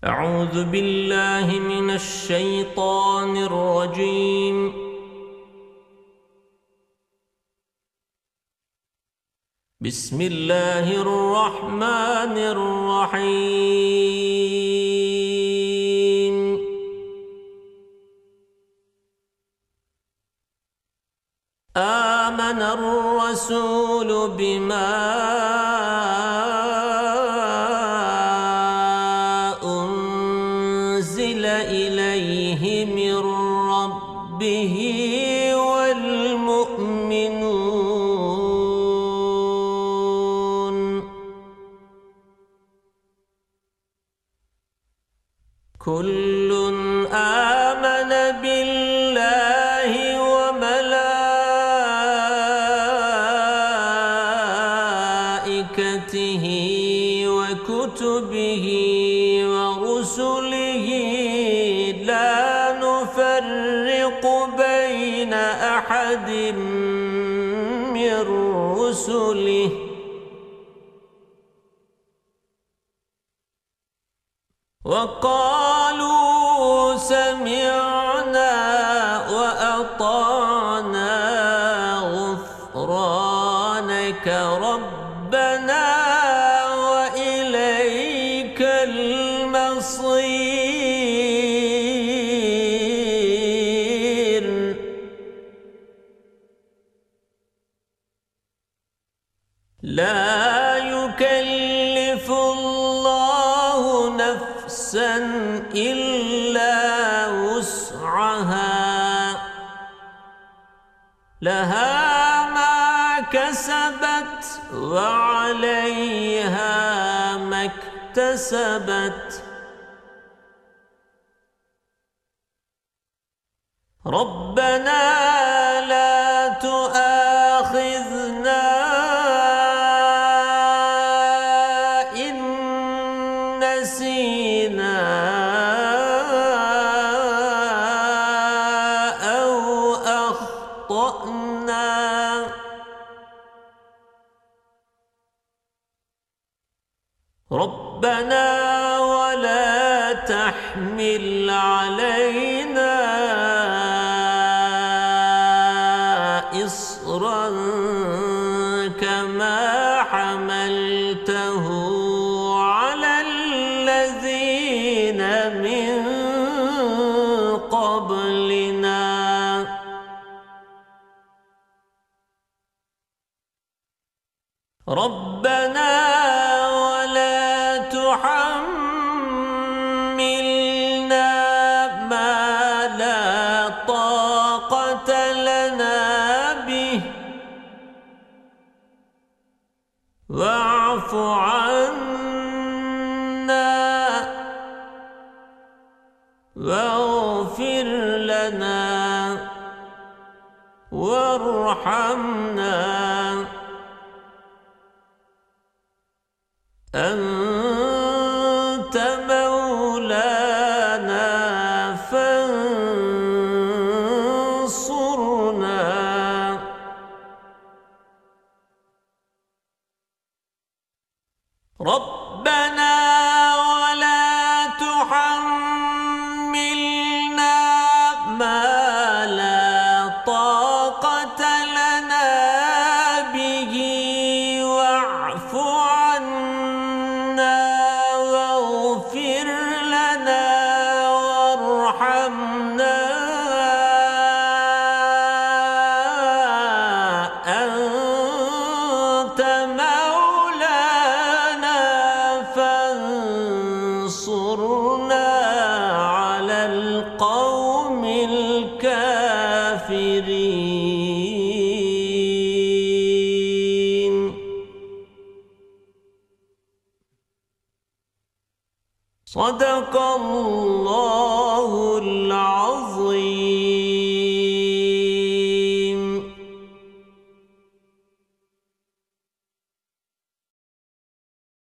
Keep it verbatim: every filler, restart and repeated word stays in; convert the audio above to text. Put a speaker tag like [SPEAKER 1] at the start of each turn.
[SPEAKER 1] أعوذ بالله من الشيطان الرجيم. بسم الله الرحمن الرحيم. آمن الرسول بما أنزل إليه من ربه والمؤمنون كل آمن بالله وملائكته وكتبه ورسله لا نفرق بين أحد من رسله وقالوا سمعنا وأطعنا غفرانك ربنا وإليك المصير. لا يكلف الله نفسا إلا وسعها لها ما كسبت وعليها ما اكتسبت. ربنا لا تؤاخذنا إن نسينا أو أخطأنا. ربنا ولا تحمل علينا إصرا كما حملته على الذين من قبلنا. ربنا ولا تحملنا ما لا طاقة لنا به واعف عنا واغفر لنا وارحمنا أنت مولانا فانصرنا. ربنا ولا تحملنا ما لا طاقة لنا به واعف عنا واغفر لنا وارحمنا أنت مولانا فانصرنا على القوم الكافرين. صدق الله العظيم.